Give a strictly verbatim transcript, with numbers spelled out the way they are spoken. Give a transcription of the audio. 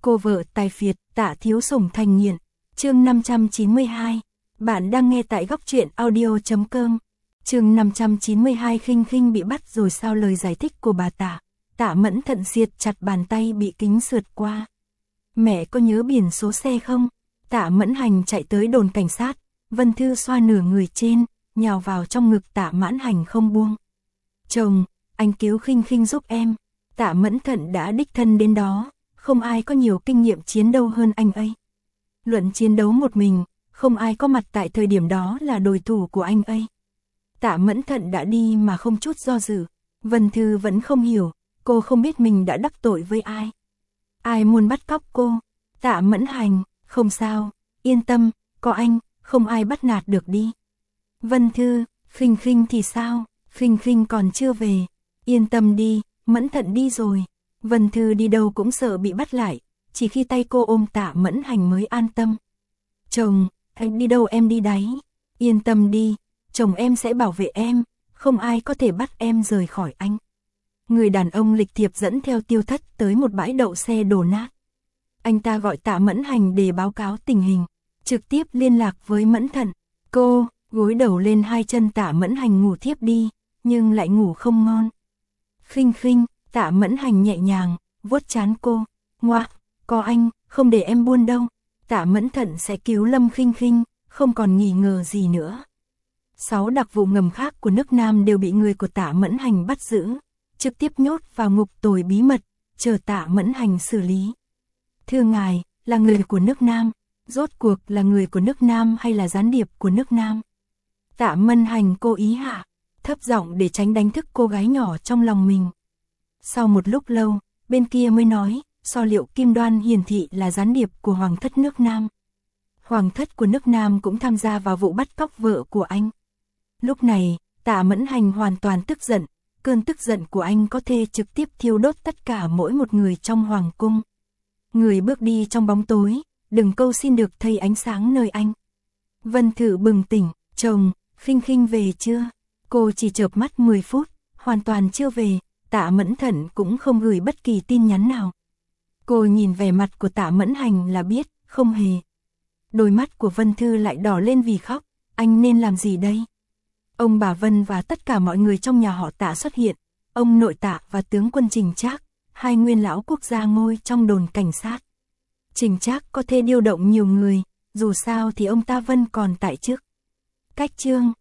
cô vợ tài phiệt, Tạ Thiếu Sủng thành nghiện. Chương năm trăm chín mươi hai. Bạn đang nghe tại góc truyện audio chấm com. Chương năm trăm chín mươi hai. Khinh Khinh bị bắt rồi sao? Lời giải thích của bà Tạ. Tạ Mẫn Thận siết chặt bàn tay bị kính sượt qua. Mẹ có nhớ biển số xe không? Tạ Mẫn Hành chạy tới đồn cảnh sát. Vân Thư xoa nửa người trên, nhào vào trong ngực Tạ Mẫn Hành không buông. Chồng, anh cứu Khinh Khinh giúp em. Tạ Mẫn Thận đã đích thân đến đó, không ai có nhiều kinh nghiệm chiến đấu hơn anh ấy. Luận chiến đấu một mình, không ai có mặt tại thời điểm đó là đối thủ của anh ấy. Tạ Mẫn Thận đã đi mà không chút do dự. Vân Thư vẫn không hiểu, cô không biết mình đã đắc tội với ai. Ai muốn bắt cóc cô? Tạ Mẫn Hành, không sao, yên tâm, có anh, không ai bắt nạt được đi. Vân Thư, Khinh Khinh thì sao? Khinh Khinh còn chưa về. Yên tâm đi, Mẫn Thận đi rồi. Vân Thư đi đâu cũng sợ bị bắt lại, chỉ khi tay cô ôm Tạ Mẫn Hành mới an tâm. Chồng, anh đi đâu em đi đấy. Yên tâm đi, chồng em sẽ bảo vệ em, không ai có thể bắt em rời khỏi anh. Người đàn ông lịch thiệp dẫn theo Tiêu Thất tới một bãi đậu xe đổ nát. Anh ta gọi Tạ Mẫn Hành để báo cáo tình hình, trực tiếp liên lạc với Mẫn Thận. Cô, gối đầu lên hai chân Tạ Mẫn Hành ngủ thiếp đi, nhưng lại ngủ không ngon. Khinh Khinh, Tạ Mẫn Hành nhẹ nhàng, vuốt trán cô. Ngoa, có anh, không để em buồn đâu. Tạ Mẫn Thận sẽ cứu Lâm Khinh Khinh, không còn nghi ngờ gì nữa. Sáu đặc vụ ngầm khác của nước Nam đều bị người của Tạ Mẫn Hành bắt giữ, trực tiếp nhốt vào ngục tồi bí mật, chờ Tạ Mẫn Hành xử lý. Thưa ngài, là người của nước Nam, rốt cuộc là người của nước Nam hay là gián điệp của nước Nam? Tạ Mẫn Hành cố ý hạ thấp giọng để tránh đánh thức cô gái nhỏ trong lòng mình. Sau một lúc lâu, bên kia mới nói, so liệu Kim Đoan hiển thị là gián điệp của Hoàng thất nước Nam. Hoàng thất của nước Nam cũng tham gia vào vụ bắt cóc vợ của anh. Lúc này, Tạ Mẫn Hành hoàn toàn tức giận, cơn tức giận của anh có thể trực tiếp thiêu đốt tất cả mỗi một người trong hoàng cung. Người bước đi trong bóng tối, đừng câu xin được thấy ánh sáng nơi anh. Vân Thư bừng tỉnh, chồng, Khinh Khinh về chưa? Cô chỉ chợp mắt mười phút, hoàn toàn chưa về. Tạ Mẫn Thận cũng không gửi bất kỳ tin nhắn nào. Cô nhìn vẻ mặt của Tạ Mẫn Hành là biết, không hề. Đôi mắt của Vân Thư lại đỏ lên vì khóc. Anh nên làm gì đây? Ông bà Vân và tất cả mọi người trong nhà họ Tạ xuất hiện. Ông nội Tạ và tướng quân Trình Trác, hai nguyên lão quốc gia ngôi trong đồn cảnh sát. Trình Trác có thể điều động nhiều người, dù sao thì ông ta Vân còn tại chức. Cách chương